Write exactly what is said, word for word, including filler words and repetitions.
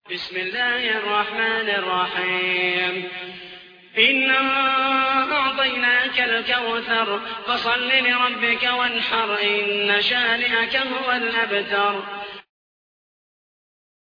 بسم الله الرحمن الرحيم إنا أعطيناك الكوثر فصل لربك وانحر إن شانئك هو الأبتر